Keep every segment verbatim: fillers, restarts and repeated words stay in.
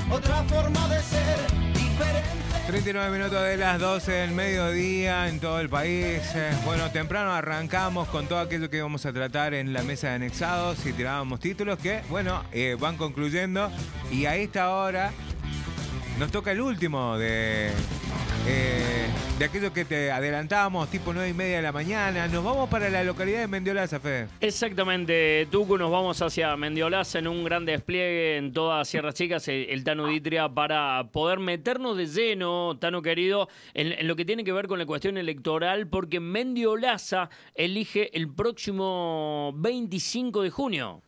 otra forma de ser diferente. treinta y nueve minutos de las doce del mediodía en todo el país. Eh, bueno, temprano arrancamos con todo aquello que vamos a tratar en la mesa de anexados y tirábamos títulos que, bueno, eh, van concluyendo. Y a esta hora nos toca el último de, eh, de aquello que te adelantábamos, tipo nueve y media de la mañana. Nos vamos para la localidad de Mendiolaza, Fede. Exactamente, Tucu, nos vamos hacia Mendiolaza en un gran despliegue en todas Sierras Chicas, el, el Tano Ditria, para poder meternos de lleno, Tano querido, en, en lo que tiene que ver con la cuestión electoral, porque Mendiolaza elige el próximo veinticinco de junio.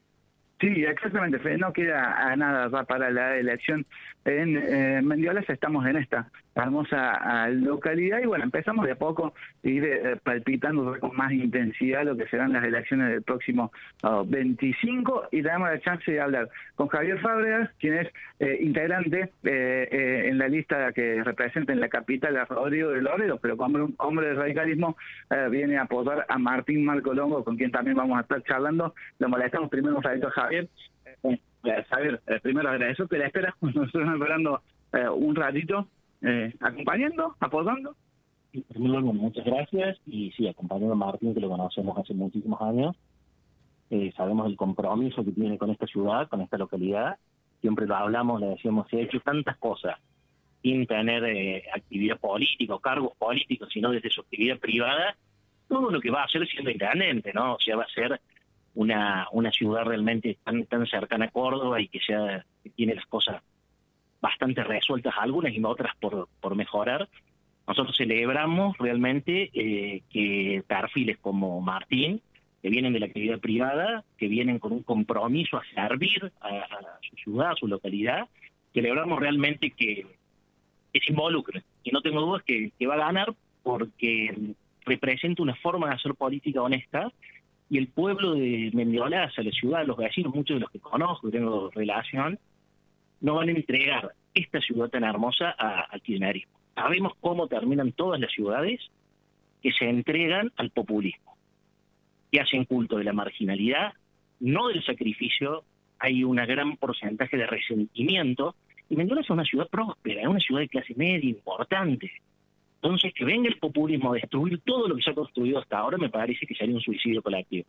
Sí, exactamente, Fede. No queda a nada va para la elección. En eh, Mendiolaza estamos en esta hermosa a, localidad y bueno, empezamos de a poco a ir eh, palpitando con más intensidad lo que serán las elecciones del próximo uh, veinticinco y tenemos la chance de hablar con Javier Fábregas, quien es eh, integrante eh, eh, en la lista que representa en la capital a Rodrigo de Loredo, pero como un hombre del radicalismo eh, viene a apoyar a Martín Marcolongo, con quien también vamos a estar charlando. Lo molestamos primero un ratito a Javier. Eh, Javier, eh, primero agradezco que la espera, nos están esperando eh, un ratito, eh, acompañando, apoyando. En primer lugar, muchas gracias, y sí, acompañando a Martín, que lo conocemos hace muchísimos años, eh, sabemos el compromiso que tiene con esta ciudad, con esta localidad, siempre lo hablamos, le decíamos, se ha hecho tantas cosas sin tener eh, actividad política o cargos políticos, sino desde su actividad privada, todo lo que va a hacer siendo intendente, ¿no? O sea, va a ser una una ciudad realmente tan tan cercana a Córdoba y que sea que tiene las cosas bastante resueltas, algunas y otras por por mejorar. Nosotros celebramos realmente eh, que perfiles como Martín, que vienen de la actividad privada, que vienen con un compromiso a servir a, a su ciudad, a su localidad, celebramos realmente que, que se involucre. Y no tengo dudas que, que va a ganar porque representa una forma de hacer política honesta. Y el pueblo de Mendiolaza, la ciudad, los vecinos, muchos de los que conozco, que tengo relación, no van a entregar esta ciudad tan hermosa a- al kirchnerismo. Sabemos cómo terminan todas las ciudades que se entregan al populismo, que hacen culto de la marginalidad, no del sacrificio. Hay un gran porcentaje de resentimiento. Y Mendiolaza es una ciudad próspera, es una ciudad de clase media importante. Entonces, que venga el populismo a destruir todo lo que se ha construido hasta ahora, me parece que sería un suicidio colectivo.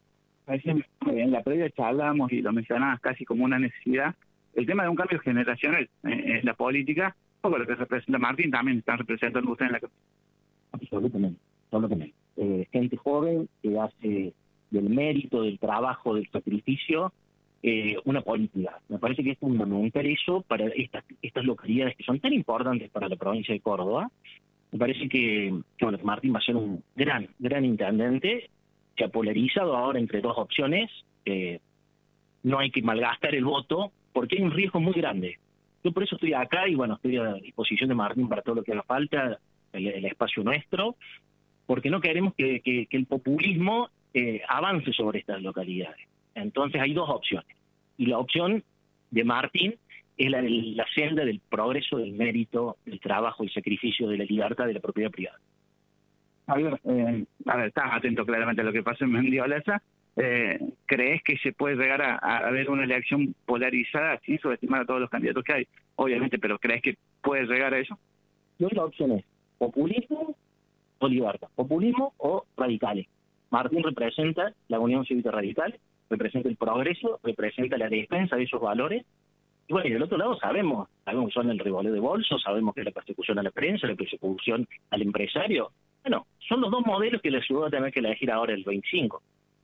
En la previa charlamos y lo mencionabas casi como una necesidad. El tema de un cambio generacional eh, en la política, poco lo que representa Martín, también están representando ustedes en la capital. Absolutamente, absolutamente. Eh, gente joven que hace del mérito, del trabajo, del sacrificio, eh, una política. Me parece que es fundamental eso para estas, estas localidades que son tan importantes para la provincia de Córdoba. Me parece que, que bueno, Martín va a ser un gran, gran intendente. Se ha polarizado ahora entre dos opciones. Eh, no hay que malgastar el voto porque hay un riesgo muy grande. Yo por eso estoy acá y bueno, estoy a disposición de Martín para todo lo que haga falta, el, el espacio nuestro, porque no queremos que, que, que el populismo eh, avance sobre estas localidades. Entonces hay dos opciones. Y la opción de Martín es la, la senda del progreso, del mérito, del trabajo, el sacrificio, de la libertad, de la propiedad privada. A ver, eh, a ver, estás atento claramente a lo que pasa en Mendiolaza. Eh, ¿Crees que se puede llegar a, a ver una elección polarizada sin subestimar a todos los candidatos que hay? Obviamente, pero ¿crees que puede llegar a eso? Y hoy la opción es populismo o libertad, populismo o radicales. Martín representa la Unión Cívica Radical, representa el progreso, representa la defensa de esos valores. Y bueno, y del otro lado sabemos, sabemos que son el revoleo de bolsos, sabemos que es la persecución a la prensa, la persecución al empresario. Bueno, son los dos modelos que la ciudad va a tener que elegir ahora el veinticinco.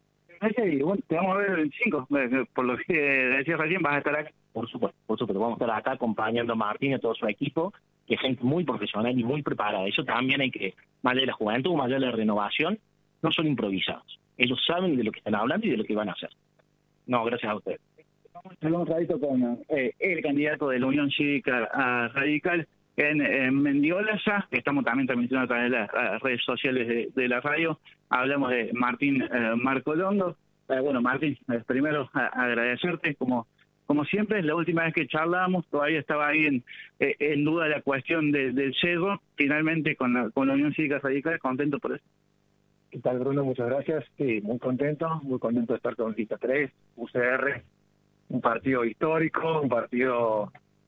Y bueno, te vamos a ver el veinticinco, por lo que decías recién, vas a estar acá. Por supuesto, por supuesto, vamos a estar acá acompañando a Martín y a todo su equipo, que es gente muy profesional y muy preparada. Eso también hay que, más allá de la juventud, más allá de la renovación, no son improvisados. Ellos saben de lo que están hablando y de lo que van a hacer. No, gracias a ustedes. Vamos a hablar un ratito con eh, el candidato de la Unión Cívica a Radical en, en Mendiolaza. Estamos también transmitiendo a través de las, las redes sociales de, de la radio. Hablamos de Martín eh, Marcolongo. Eh, bueno, Martín, eh, primero a, agradecerte como como siempre. Es la última vez que charlábamos, todavía estaba ahí en, eh, en duda la cuestión de, del cerro. Finalmente con la, con la Unión Cívica Radical, contento por eso. ¿Qué tal, Bruno? Muchas gracias. Sí, muy contento, muy contento de estar con Lista tres, U C R, un partido histórico, un partido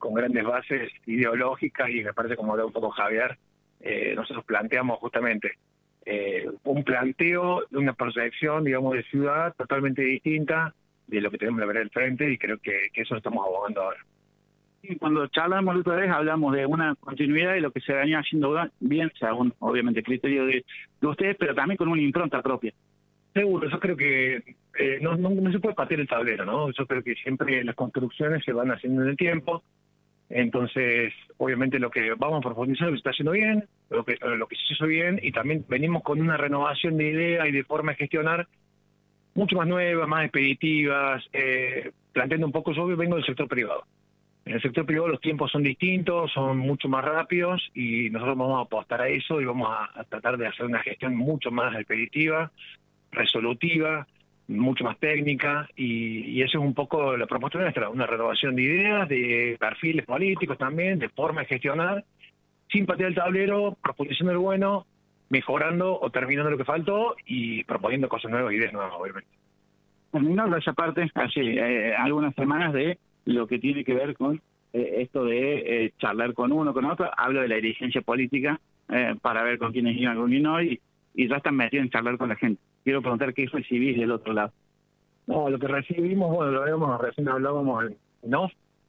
con grandes bases ideológicas y me parece, como habló un poco Javier, eh, nosotros planteamos justamente eh, un planteo de una proyección, digamos, de ciudad totalmente distinta de lo que tenemos que ver al frente, y creo que, que eso estamos abogando ahora. Y cuando charlamos la otra vez hablamos de una continuidad de lo que se venía haciendo bien, según obviamente criterio de, de ustedes, pero también con una impronta propia. Seguro, yo creo que eh, no, no, no se puede patear el tablero, ¿no? Yo creo que siempre las construcciones se van haciendo en el tiempo, entonces obviamente lo que vamos a profundizar lo que se está haciendo bien, lo que, lo que se hizo bien, y también venimos con una renovación de ideas y de forma de gestionar mucho más nuevas, más expeditivas, eh, planteando un poco. Yo vengo del sector privado. En el sector privado los tiempos son distintos, son mucho más rápidos, y nosotros vamos a apostar a eso y vamos a, a tratar de hacer una gestión mucho más expeditiva, resolutiva, mucho más técnica, y, y eso es un poco la propuesta nuestra, una renovación de ideas, de perfiles políticos también, de forma de gestionar, sin patear el tablero, profundizando el bueno, mejorando o terminando lo que faltó y proponiendo cosas nuevas, ideas nuevas, obviamente. Terminando esa parte, hace eh, algunas semanas de lo que tiene que ver con eh, esto de eh, charlar con uno, con otro, hablo de la dirigencia política eh, para ver con quiénes iban, con quién no, y, y ya están metidos en charlar con la gente. Quiero preguntar qué recibís del otro lado. No, lo que recibimos, bueno, lo habíamos, recién hablábamos en ¿no?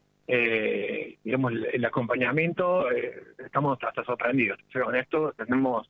Eh, digamos, el, el acompañamiento, eh, estamos hasta sorprendidos, soy honesto, tenemos,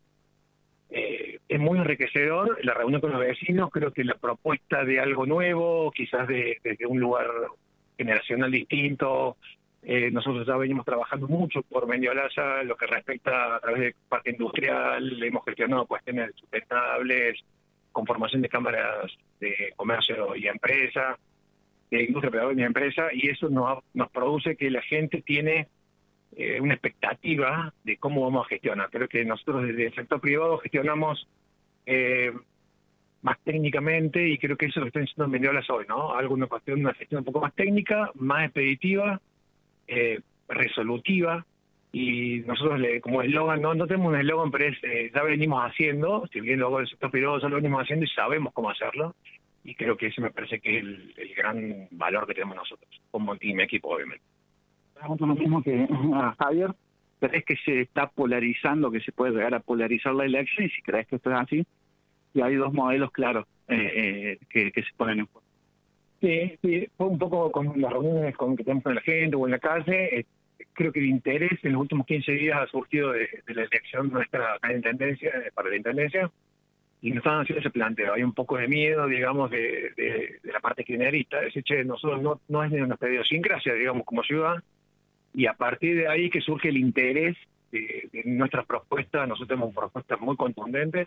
eh, es muy enriquecedor la reunión con los vecinos. Creo que la propuesta de algo nuevo, quizás de, de, de un lugar generacional distinto, eh, nosotros ya venimos trabajando mucho por Mendiolaza, lo que respecta a través de parque industrial, hemos gestionado cuestiones sustentables, conformación de cámaras de comercio y empresa, de industria privada y empresa, y eso nos, nos produce que la gente tiene eh, una expectativa de cómo vamos a gestionar. Creo que nosotros desde el sector privado gestionamos eh, más técnicamente, y creo que eso es lo que están diciendo en Mendiolaza hoy, ¿no? Algo, una cuestión, una gestión un poco más técnica, más expeditiva, eh, resolutiva. Y nosotros, le, como eslogan, no, no tenemos un eslogan, pero es, eh, ya venimos haciendo, si bien luego el sector privado ya lo venimos haciendo y sabemos cómo hacerlo, y creo que ese me parece que es el, el gran valor que tenemos nosotros, como team equipo, obviamente. Pregunto lo mismo que a Javier, ¿crees que se está polarizando, que se puede llegar a polarizar la elección? Y si crees que esto es así, y hay dos modelos claros eh, eh, que, que se ponen en juego. Sí, sí, fue un poco con las reuniones con que tenemos con la gente o en la calle. Eh, creo que el interés en los últimos quince días ha surgido de, de la elección nuestra acá en Intendencia, para la Intendencia, y nos estaban haciendo ese planteo. Hay un poco de miedo, digamos, de, de, de la parte kirchnerista, de decir, che, nosotros no, no es de nuestra idiosincrasia, digamos, como ciudad, y a partir de ahí que surge el interés de, de nuestras propuestas. Nosotros tenemos propuestas muy contundentes,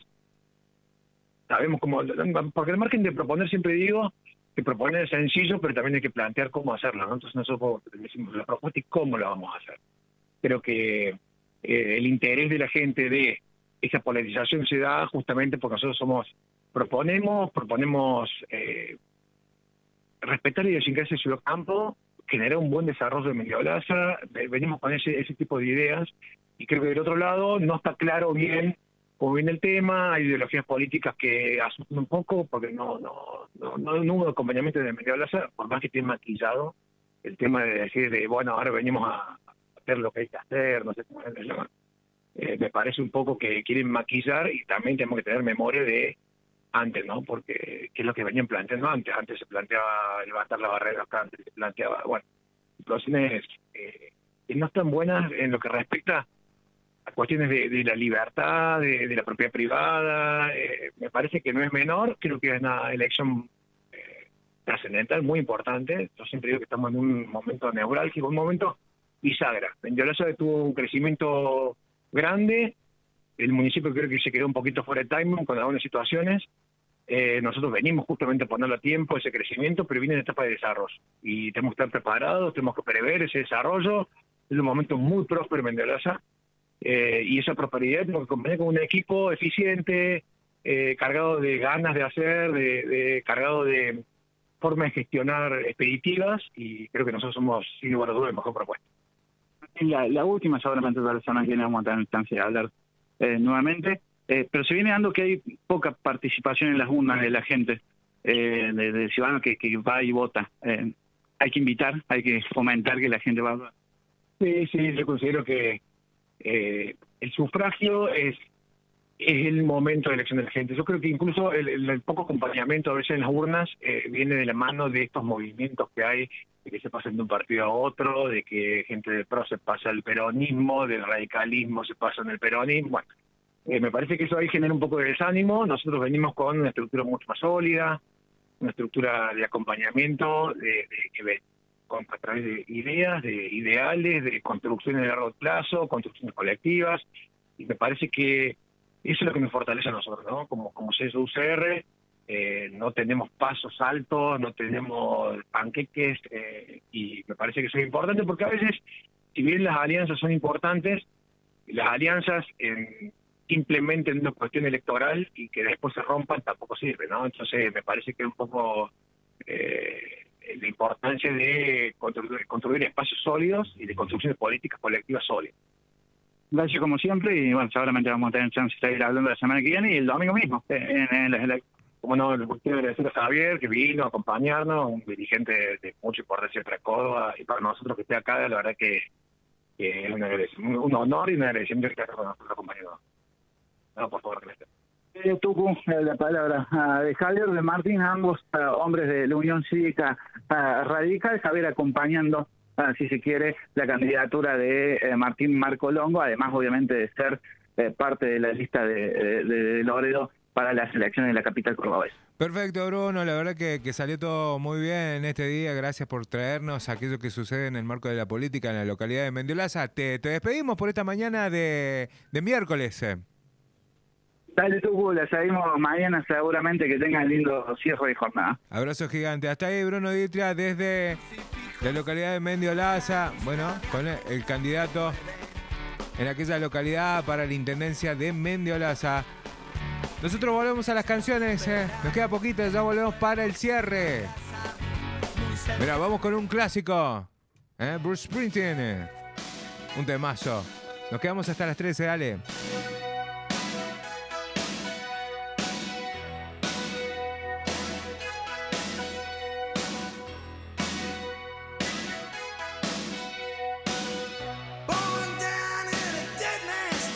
sabemos cómo, porque el margen de proponer, siempre digo, que proponer es sencillo, pero también hay que plantear cómo hacerlo, ¿no? Entonces nosotros decimos la propuesta y cómo la vamos a hacer. Creo que eh, el interés de la gente de esa polarización se da justamente porque nosotros somos, proponemos, proponemos eh, respetar la idiosincrasia de Ciudad Campo, generar un buen desarrollo de Mendiolaza, venimos con ese, ese tipo de ideas, y creo que del otro lado no está claro bien cómo viene el tema. Hay ideologías políticas que asustan un poco porque no no no, no, no hubo acompañamiento de Mendiolaza, por más que esté maquillado el tema de decir, de, bueno, ahora venimos a hacer lo que hay que hacer, no sé cómo se llama. Eh, me parece un poco que quieren maquillar, y también tenemos que tener memoria de antes, ¿no? Porque qué es lo que venían planteando antes. Antes se planteaba levantar la barrera acá, antes se planteaba, bueno, situaciones eh, que no están buenas en lo que respecta a cuestiones de, de la libertad, de, de la propiedad privada. Eh, me parece que no es menor, creo que es una elección eh, trascendental, muy importante. Yo siempre digo que estamos en un momento neurálgico, un momento bisagra. Mendiolaza tuvo un crecimiento grande, el municipio creo que se quedó un poquito fuera de timing con algunas situaciones. Eh, nosotros venimos justamente a ponerlo a tiempo, ese crecimiento, pero viene en etapa de desarrollo, y tenemos que estar preparados, tenemos que prever ese desarrollo. Es un momento muy próspero en Mendiolaza, eh, y esa prosperidad tenemos que acompañar con un equipo eficiente, eh, cargado de ganas de hacer, de, de cargado de formas de gestionar expeditivas, y creo que nosotros somos, sin lugar a dudas, el mejor propuesta. La, la última, seguramente todas las semanas que vamos a tener instancia de hablar eh, nuevamente, eh, pero se viene dando que hay poca participación en las urnas de la gente, eh, de, de ciudadanos que, que va y vota. Eh, hay que invitar, hay que fomentar que la gente vaya Sí, sí, yo considero que eh, el sufragio es, es el momento de elección de la gente. Yo creo que incluso el, el- el poco acompañamiento a veces en las urnas eh, viene de la mano de estos movimientos que hay, de que se pasan de un partido a otro, de que gente del P R O se pasa al peronismo, del radicalismo se pasa en el peronismo. Bueno, eh, me parece que eso ahí genera un poco de desánimo. Nosotros venimos con una estructura mucho más sólida, una estructura de acompañamiento, de, de que ve con, a través de ideas, de ideales, de construcciones de largo plazo, construcciones colectivas, y me parece que eso es lo que nos fortalece a nosotros, ¿no? Como, como C S U C R, eh, no tenemos pasos altos, no tenemos panqueques, eh, y me parece que eso es importante porque a veces, si bien las alianzas son importantes, las alianzas en, simplemente en una cuestión electoral y que después se rompan tampoco sirve, ¿no? Entonces me parece que un poco eh, la importancia de construir, construir espacios sólidos y de construcciones políticas colectivas sólidas. Gracias como siempre y bueno, seguramente vamos a tener chance de seguir hablando la semana que viene y el domingo mismo, en, en las elecciones. Como no, le quiero agradecer a Javier que vino a acompañarnos, un dirigente de, de mucha importancia para Córdoba y para nosotros que esté acá, la verdad que, que es un, agradecimiento, un honor y un agradecimiento que esté con nosotros acompañándonos. No, por favor, que me esté. Eh, Tucu, eh, la palabra ah, de Javier, de Martín, ambos ah, hombres de la Unión Cívica ah, Radical, Javier acompañando, ah, si se quiere, la candidatura de eh, Martín Marco Longo, además obviamente de ser eh, parte de la lista de, de, de Loredo para las elecciones de la capital cordobesa. Perfecto, Bruno. La verdad que, que salió todo muy bien en este día. Gracias por traernos aquello que sucede en el marco de la política en la localidad de Mendiolaza. Te, te despedimos por esta mañana de, de miércoles. eh. Dale Tucu, la seguimos mañana seguramente, que tengan lindo cierre de jornada. Abrazo gigante. Hasta ahí, Bruno Ditria, desde la localidad de Mendiolaza. Bueno, con el, el candidato en aquella localidad para la intendencia de Mendiolaza. Nosotros volvemos a las canciones, eh. Nos queda poquito, ya volvemos para el cierre. Mira, vamos con un clásico. ¿eh? Bruce Springsteen. Un temazo. Nos quedamos hasta las trece, dale.